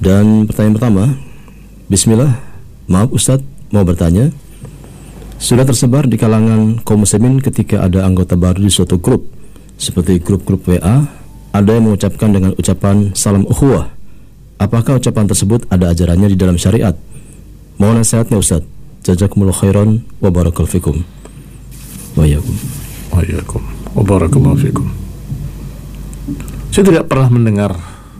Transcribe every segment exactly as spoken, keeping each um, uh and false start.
Dan pertanyaan pertama, Bismillah, maaf Ustadz, mau bertanya. Sudah tersebar di kalangan kaum muslimin ketika ada anggota baru di suatu grup, seperti grup-grup W A, ada yang mengucapkan dengan ucapan salam ukhuwah. Apakah ucapan tersebut ada ajarannya di dalam syariat? Mohon nasihatnya Ustadz. Jazakumullah khairan wa barakallahu fikum. Wa iyyakum. Wa iyyakum. Wa barakallahu fikum. Saya tidak pernah mendengar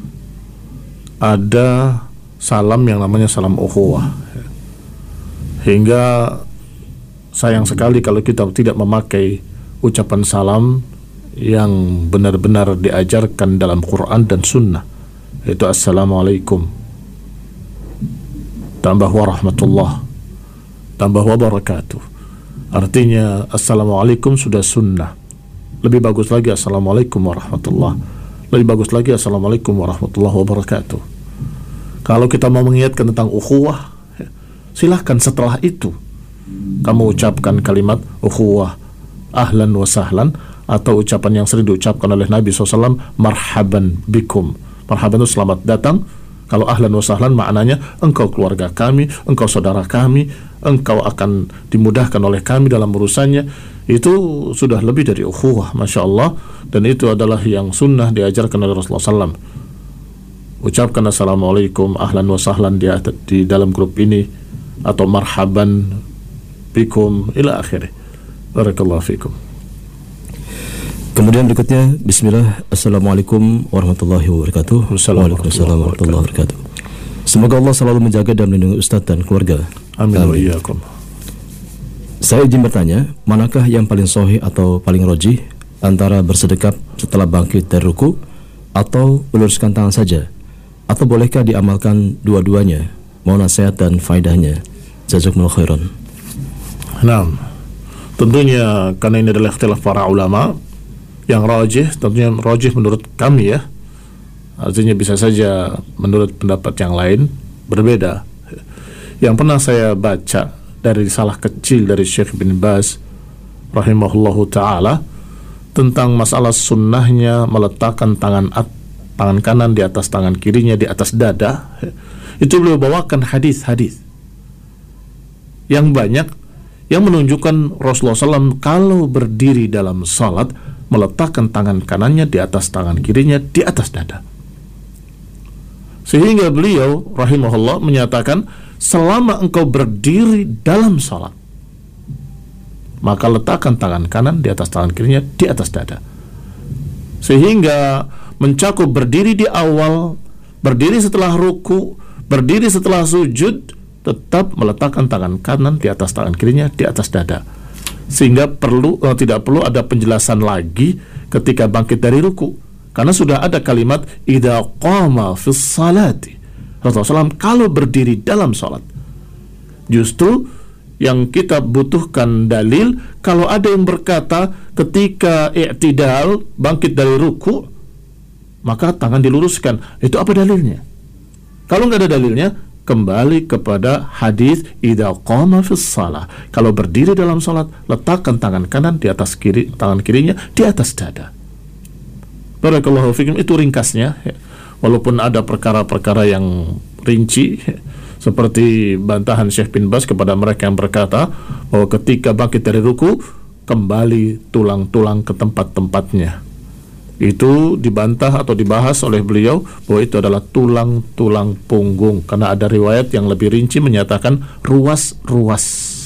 ada salam yang namanya salam ukhuwah. Hingga sayang sekali kalau kita tidak memakai ucapan salam yang benar-benar diajarkan dalam Quran dan Sunnah, yaitu Assalamualaikum tambah warahmatullah tambah wabarakatuh. Artinya Assalamualaikum sudah sunnah. Lebih bagus lagi Assalamualaikum warahmatullah. Lebih bagus lagi Assalamualaikum warahmatullahi wabarakatuh. Kalau kita mau mengingatkan tentang ukhuwah, silahkan setelah itu kamu ucapkan kalimat ukhuwah, ahlan wa sahlan, atau ucapan yang sering diucapkan oleh Nabi shallallahu alaihi wasallam, marhaban bikum. Marhaban itu selamat datang. Kalau ahlan wa sahlan maknanya engkau keluarga kami, engkau saudara kami, engkau akan dimudahkan oleh kami dalam urusannya. Itu sudah lebih dari ukhuwah, Masya Allah. Dan itu adalah yang sunnah diajarkan oleh Rasulullah shallallahu alaihi wasallam. Ucapkan Assalamualaikum, ahlan wa sahlan di, di dalam grup ini, atau marhaban bikum ila akhirih. Barakallahu fikum. Kemudian berikutnya, Bismillah, Assalamualaikum warahmatullahi wabarakatuh. Waalaikumsalam warahmatullahi wabarakatuh. Semoga Allah selalu menjaga dan melindungi Ustadz dan keluarga. Amin wa iyyakum. Saya izin bertanya, manakah yang paling sahih atau paling rajih antara bersedekap setelah bangkit dari ruku atau meluruskan tangan saja? Atau bolehkah diamalkan dua-duanya? Mohon nasihat dan faedahnya. Jazakumullah khairan. Nah, tentunya karena ini adalah ikhtilaf para ulama, yang rajih, tentunya rajih menurut kami ya, artinya bisa saja menurut pendapat yang lain berbeda. Yang pernah saya baca dari risalah kecil dari Syekh bin Baz rahimahullahu ta'ala tentang masalah sunnahnya meletakkan tangan at, tangan kanan di atas tangan kirinya di atas dada, itu beliau bawakan hadis-hadis yang banyak yang menunjukkan Rasulullah shallallahu alaihi wasallam kalau berdiri dalam salat meletakkan tangan kanannya di atas tangan kirinya di atas dada. Sehingga beliau rahimahullah menyatakan, selama engkau berdiri dalam salat, maka letakkan tangan kanan di atas tangan kirinya di atas dada. Sehingga mencakup berdiri di awal, berdiri setelah ruku, berdiri setelah sujud, tetap meletakkan tangan kanan di atas tangan kirinya di atas dada. Sehingga perlu eh, tidak perlu ada penjelasan lagi ketika bangkit dari ruku, karena sudah ada kalimat idza qama fis salati. Rasulullah shallallahu alaihi wasallam kalau berdiri dalam salat. Justru yang kita butuhkan dalil kalau ada yang berkata ketika i'tidal bangkit dari ruku maka tangan diluruskan. Itu apa dalilnya? Kalau nggak ada dalilnya, kembali kepada hadis idza qama fis shalah. Kalau berdiri dalam salat, letakkan tangan kanan di atas kiri, tangan kirinya di atas dada. Barakallahu fikum. Itu ringkasnya ya. Walaupun ada perkara-perkara yang rinci ya, seperti bantahan Syekh bin Baz kepada mereka yang berkata bahwa ketika bangkit dari ruku kembali tulang-tulang ke tempat-tempatnya. Itu dibantah atau dibahas oleh beliau bahwa itu adalah tulang-tulang punggung, karena ada riwayat yang lebih rinci menyatakan ruas-ruas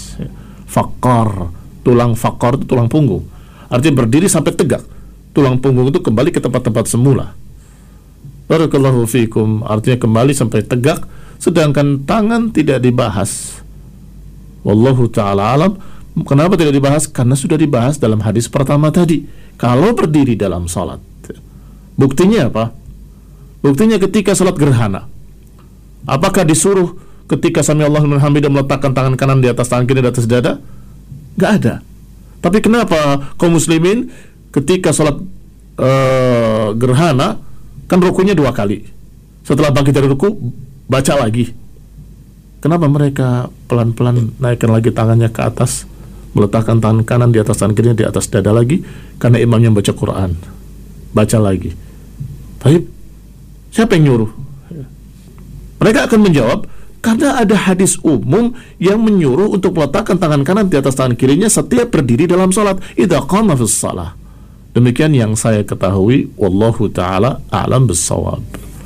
fakor, tulang fakor itu tulang punggung, artinya berdiri sampai tegak, tulang punggung itu kembali ke tempat-tempat semula. Barakallahu fikum, artinya kembali sampai tegak, sedangkan tangan tidak dibahas. Wallahu ta'ala alam. Kenapa tidak dibahas? Karena sudah dibahas dalam hadis pertama tadi. Kalau berdiri dalam salat, buktinya apa? Buktinya ketika salat gerhana, apakah disuruh ketika sami Allahu liman hamidah meletakkan tangan kanan di atas tangan kiri di atas dada? Gak ada. Tapi kenapa kaum muslimin ketika salat uh, gerhana kan rukunya dua kali, setelah bangkit dari ruku baca lagi? Kenapa mereka pelan-pelan naikkan lagi tangannya ke atas, meletakkan tangan kanan di atas tangan kirinya di atas dada lagi? Karena imamnya baca Quran, baca lagi. Tapi siapa yang nyuruh? Mereka akan menjawab, karena ada hadis umum yang menyuruh untuk meletakkan tangan kanan di atas tangan kirinya setiap berdiri dalam salat. Idza qama fis shalah. Demikian yang saya ketahui, wallahu taala a'lam bissawab.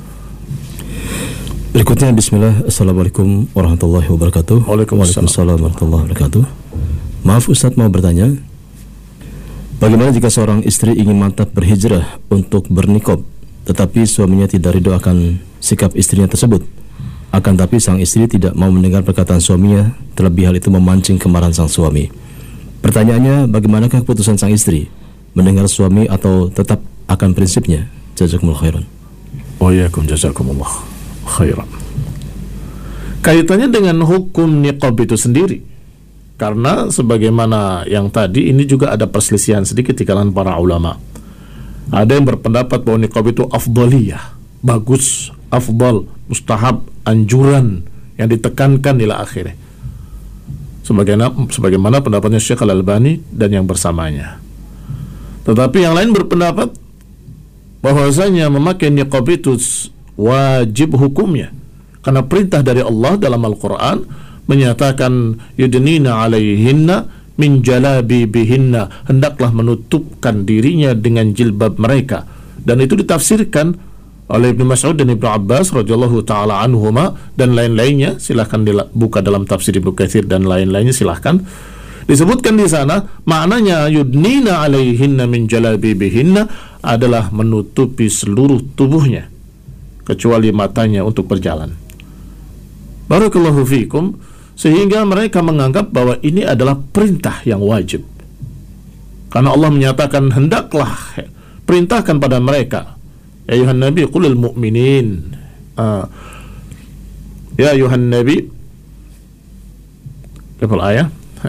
Berikutnya, bismillah. Assalamualaikum warahmatullahi wabarakatuh. Waalaikumsalam warahmatullahi wabarakatuh. Maaf Ustadz, mau bertanya, bagaimana jika seorang istri ingin mantap berhijrah untuk bernikab, tetapi suaminya tidak ridho akan sikap istrinya tersebut? Akan tapi sang istri tidak mau mendengar perkataan suaminya, terlebih hal itu memancing kemarahan sang suami. Pertanyaannya, bagaimanakah keputusan sang istri? Mendengar suami atau tetap akan prinsipnya? Jazakumullah khairan. Wa iyyakum jazakumullah khairan. Kaitannya dengan hukum niqab itu sendiri, karena sebagaimana yang tadi, ini juga ada perselisihan sedikit di kalangan para ulama. Ada yang berpendapat bahwa niqab itu afdaliyah, bagus, afdal, mustahab, anjuran yang ditekankan ila akhirnya, sebagaimana, sebagaimana pendapatnya Syekh Al-Albani dan yang bersamanya. Tetapi yang lain berpendapat bahwasanya memakai niqab itu wajib hukumnya, karena perintah dari Allah dalam Al-Quran menyatakan yudnina alaihinna min jalabibihinna, hendaklah menutupkan dirinya dengan jilbab mereka. Dan itu ditafsirkan oleh Ibnu Mas'ud dan Ibnu Abbas radhiyallahu taala anhuma dan lain-lainnya. Silahkan buka dalam tafsir Ibnu Katsir dan lain-lainnya, silahkan. Disebutkan di sana maknanya yudnina alaihinna min jalabibihinna adalah menutupi seluruh tubuhnya kecuali matanya untuk berjalan. Barakallahu fikum. Sehingga mereka menganggap bahwa ini adalah perintah yang wajib, karena Allah menyatakan hendaklah, perintahkan pada mereka, ya ayuhan nabi qulil mu'minin, uh, ya ayuhan nabi, apa ayat?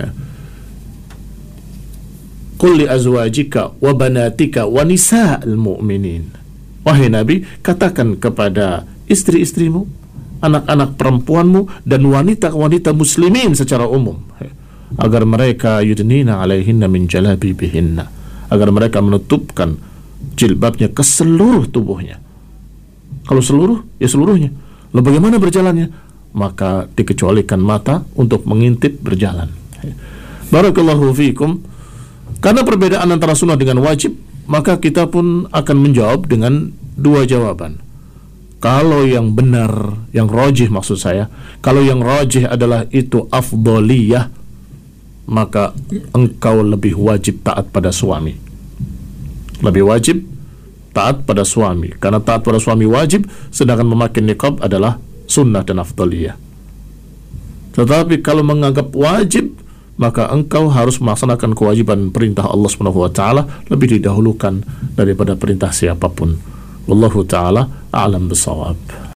Qul li azwajika wa banatika wa nisa'il mu'minin. Wahai Nabi, katakan kepada istri-istrimu, anak-anak perempuanmu, dan wanita-wanita muslimin secara umum, agar mereka yudnina alaihinna min jalabibihinna, agar mereka menutupkan jilbabnya ke seluruh tubuhnya. Kalau seluruh, ya seluruhnya. Lalu bagaimana berjalannya? Maka dikecualikan mata untuk mengintip berjalan. Barakallahu fikum. Karena perbedaan antara sunnah dengan wajib, maka kita pun akan menjawab dengan dua jawaban. Kalau yang benar, yang rajih maksud saya, kalau yang rajih adalah itu afdaliyah, maka engkau lebih wajib taat pada suami. Lebih wajib taat pada suami, karena taat pada suami wajib, sedangkan memakai niqab adalah sunnah dan afdaliyah. Tetapi kalau menganggap wajib, maka engkau harus melaksanakan kewajiban perintah Allah Subhanahu wa taala lebih didahulukan daripada perintah siapapun. Wallahu ta'ala a'lam bissawab.